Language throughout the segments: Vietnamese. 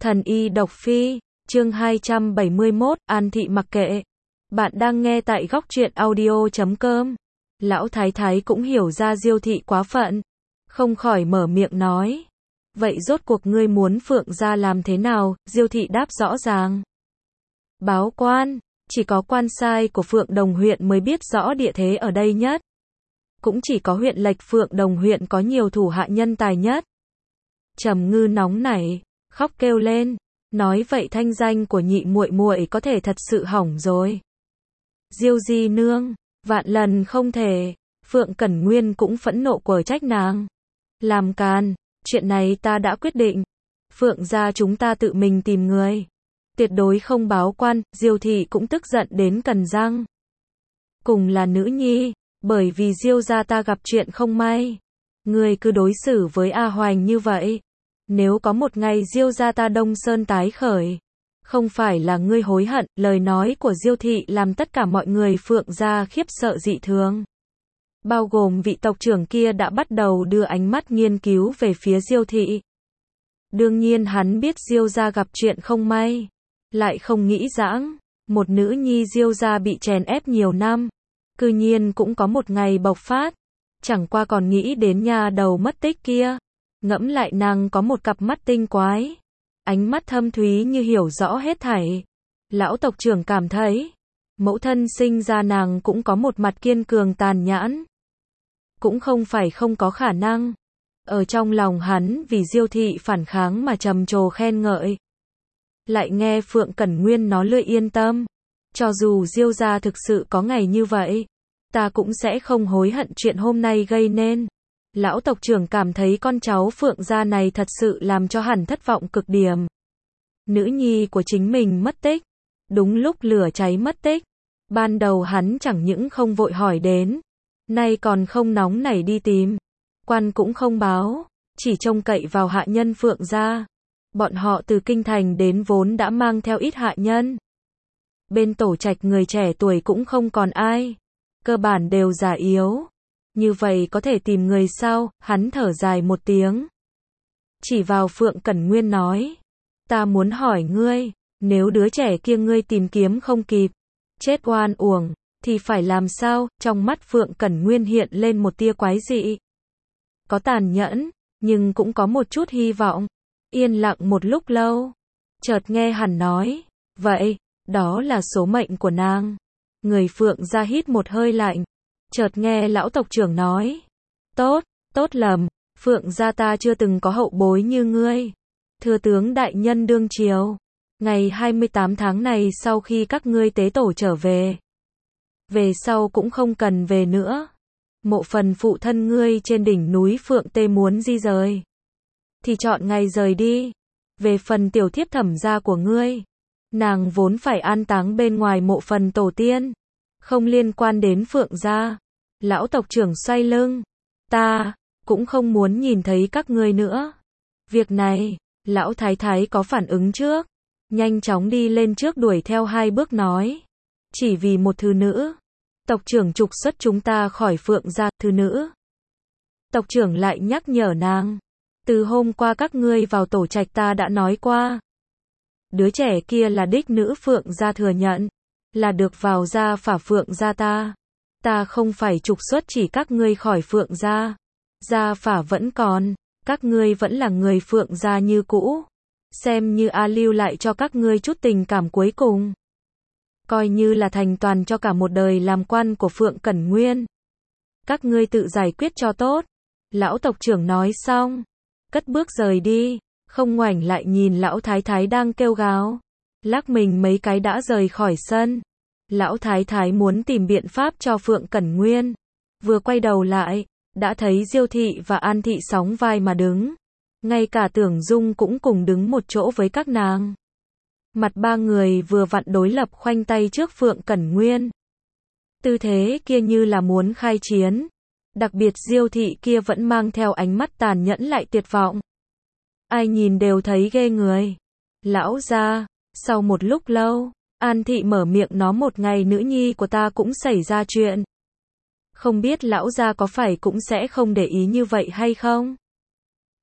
Thần y độc phi, chương 271, An thị mặc kệ. Bạn đang nghe tại góc truyện audio.com. Lão thái thái cũng hiểu ra Diêu thị quá phận, không khỏi mở miệng nói. Vậy rốt cuộc ngươi muốn Phượng gia làm thế nào? Diêu thị đáp rõ ràng. Báo quan, chỉ có quan sai của Phượng Đồng huyện mới biết rõ địa thế ở đây nhất. Cũng chỉ có huyện lệch Phượng Đồng huyện có nhiều thủ hạ nhân tài nhất. Trầm Ngư nóng nảy, khóc kêu lên, nói vậy thanh danh của nhị muội muội có thể thật sự hỏng rồi. Diêu di nương, vạn lần không thể. Phượng Cẩn Nguyên cũng phẫn nộ quở trách nàng. Làm càn, chuyện này ta đã quyết định. Phượng gia chúng ta tự mình tìm người, tuyệt đối không báo quan. Diêu thị cũng tức giận đến cắn răng. Cùng là nữ nhi, bởi vì Diêu gia ta gặp chuyện không may, ngươi cứ đối xử với A Hoành như vậy. Nếu có một ngày Diêu gia ta Đông Sơn tái khởi, không phải là ngươi hối hận. Lời nói của Diêu thị làm tất cả mọi người Phượng gia khiếp sợ dị thường. Bao gồm vị tộc trưởng kia đã bắt đầu đưa ánh mắt nghiên cứu về phía Diêu thị. Đương nhiên hắn biết Diêu gia gặp chuyện không may, lại không nghĩ rằng một nữ nhi Diêu gia bị chèn ép nhiều năm, cư nhiên cũng có một ngày bộc phát. Chẳng qua còn nghĩ đến nha đầu mất tích kia. Ngẫm lại nàng có một cặp mắt tinh quái, ánh mắt thâm thúy như hiểu rõ hết thảy. Lão tộc trưởng cảm thấy, mẫu thân sinh ra nàng cũng có một mặt kiên cường tàn nhẫn. Cũng không phải không có khả năng. Ở trong lòng hắn vì Diêu thị phản kháng mà trầm trồ khen ngợi. Lại nghe Phượng Cẩn Nguyên nói lươi yên tâm. Cho dù Diêu gia thực sự có ngày như vậy, ta cũng sẽ không hối hận chuyện hôm nay gây nên. Lão tộc trưởng cảm thấy con cháu Phượng gia này thật sự làm cho hắn thất vọng cực điểm. Nữ nhi của chính mình mất tích, đúng lúc lửa cháy mất tích. Ban đầu hắn chẳng những không vội hỏi đến, nay còn không nóng nảy đi tìm. Quan cũng không báo, chỉ trông cậy vào hạ nhân Phượng gia. Bọn họ từ kinh thành đến vốn đã mang theo ít hạ nhân. Bên tổ trạch người trẻ tuổi cũng không còn ai, cơ bản đều già yếu. Như vậy có thể tìm người sao? Hắn thở dài một tiếng, chỉ vào Phượng Cẩn Nguyên nói. Ta muốn hỏi ngươi, nếu đứa trẻ kia ngươi tìm kiếm không kịp, chết oan uổng, thì phải làm sao? Trong mắt Phượng Cẩn Nguyên hiện lên một tia quái dị. Có tàn nhẫn, nhưng cũng có một chút hy vọng. Yên lặng một lúc lâu, chợt nghe hắn nói, vậy, đó là số mệnh của nàng. Người Phượng gia hít một hơi lạnh. Chợt nghe lão tộc trưởng nói, tốt lầm, Phượng gia ta chưa từng có hậu bối như ngươi. Thừa tướng đại nhân đương triều, ngày 28 tháng này sau khi các ngươi tế tổ trở về sau cũng không cần về nữa. Mộ phần phụ thân ngươi trên đỉnh núi Phượng Tê muốn di rời, thì chọn ngày rời đi. Về phần tiểu thiếp Thẩm gia của ngươi, nàng vốn phải an táng bên ngoài mộ phần tổ tiên, không liên quan đến Phượng gia. Lão tộc trưởng xoay lưng. Ta cũng không muốn nhìn thấy các ngươi nữa. Việc này, lão thái thái có phản ứng trước, nhanh chóng đi lên trước đuổi theo 2 bước nói. Chỉ vì một thư nữ, tộc trưởng trục xuất chúng ta khỏi Phượng gia. Thư nữ. Tộc trưởng lại nhắc nhở nàng. Từ hôm qua các ngươi vào tổ trạch ta đã nói qua. Đứa trẻ kia là đích nữ Phượng gia thừa nhận, là được vào gia phả Phượng gia ta. Ta không phải trục xuất chỉ các ngươi khỏi Phượng gia. Gia phả vẫn còn, các ngươi vẫn là người Phượng gia như cũ. Xem như A lưu lại cho các ngươi chút tình cảm cuối cùng. Coi như là thành toàn cho cả một đời làm quan của Phượng Cẩn Nguyên. Các ngươi tự giải quyết cho tốt. Lão tộc trưởng nói xong, cất bước rời đi, không ngoảnh lại nhìn lão thái thái đang kêu gào. Lắc mình mấy cái đã rời khỏi sân. Lão thái thái muốn tìm biện pháp cho Phượng Cẩn Nguyên. Vừa quay đầu lại, đã thấy Diêu thị và An thị sóng vai mà đứng. Ngay cả Tưởng Dung cũng cùng đứng một chỗ với các nàng. Mặt 3 người vừa vặn đối lập khoanh tay trước Phượng Cẩn Nguyên. Tư thế kia như là muốn khai chiến. Đặc biệt Diêu thị kia vẫn mang theo ánh mắt tàn nhẫn lại tuyệt vọng. Ai nhìn đều thấy ghê người. Lão gia, sau một lúc lâu, An thị mở miệng nói một ngày nữ nhi của ta cũng xảy ra chuyện. Không biết lão gia có phải cũng sẽ không để ý như vậy hay không?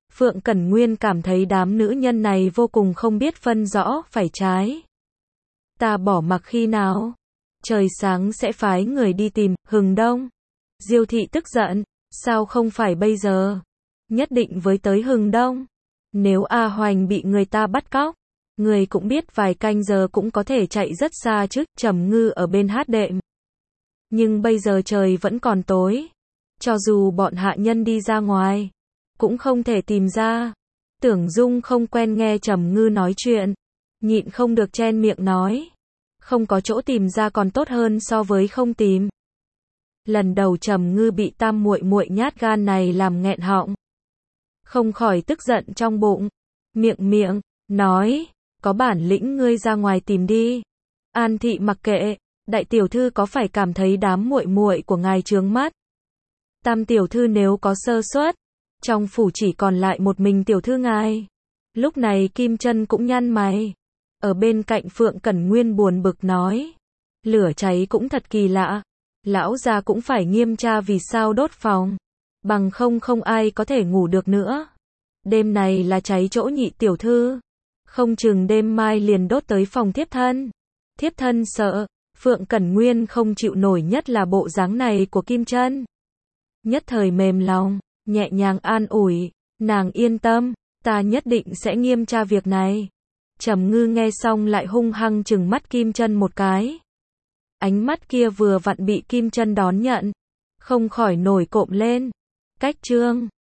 Phượng Cẩn Nguyên cảm thấy đám nữ nhân này vô cùng không biết phân rõ phải trái. Ta bỏ mặc khi nào? Trời sáng sẽ phái người đi tìm, Hừng Đông. Diêu thị tức giận, sao không phải bây giờ? Nhất định với tới Hừng Đông. Nếu A Hoành bị người ta bắt cóc, người cũng biết vài canh giờ cũng có thể chạy rất xa chứ. Trầm Ngư ở bên hát đệm. Nhưng bây giờ trời vẫn còn tối. Cho dù bọn hạ nhân đi ra ngoài, cũng không thể tìm ra. Tưởng Dung không quen nghe Trầm Ngư nói chuyện, nhịn không được chen miệng nói. Không có chỗ tìm ra còn tốt hơn so với không tìm. Lần đầu Trầm Ngư bị tam muội muội nhát gan này làm nghẹn họng. Không khỏi tức giận trong bụng. Miệng, nói, có bản lĩnh ngươi ra ngoài tìm đi. An thị mặc kệ, đại tiểu thư có phải cảm thấy đám muội muội của ngài chướng mắt? Tam tiểu thư nếu có sơ suất, trong phủ chỉ còn lại một mình tiểu thư ngài. Lúc này Kim Chân cũng nhăn mày. Ở bên cạnh Phượng Cẩn Nguyên buồn bực nói. Lửa cháy cũng thật kỳ lạ. Lão gia cũng phải nghiêm tra vì sao đốt phòng. Bằng không ai có thể ngủ được nữa. Đêm này là cháy chỗ nhị tiểu thư. Không chừng đêm mai liền đốt tới phòng thiếp thân. Thiếp thân sợ. Phượng Cẩn Nguyên không chịu nổi nhất là bộ dáng này của Kim Chân. Nhất thời mềm lòng, nhẹ nhàng an ủi. Nàng yên tâm, ta nhất định sẽ nghiêm tra việc này. Trầm Ngư nghe xong lại hung hăng trừng mắt Kim Chân một cái. Ánh mắt kia vừa vặn bị Kim Chân đón nhận, không khỏi nổi cộm lên. Cách chương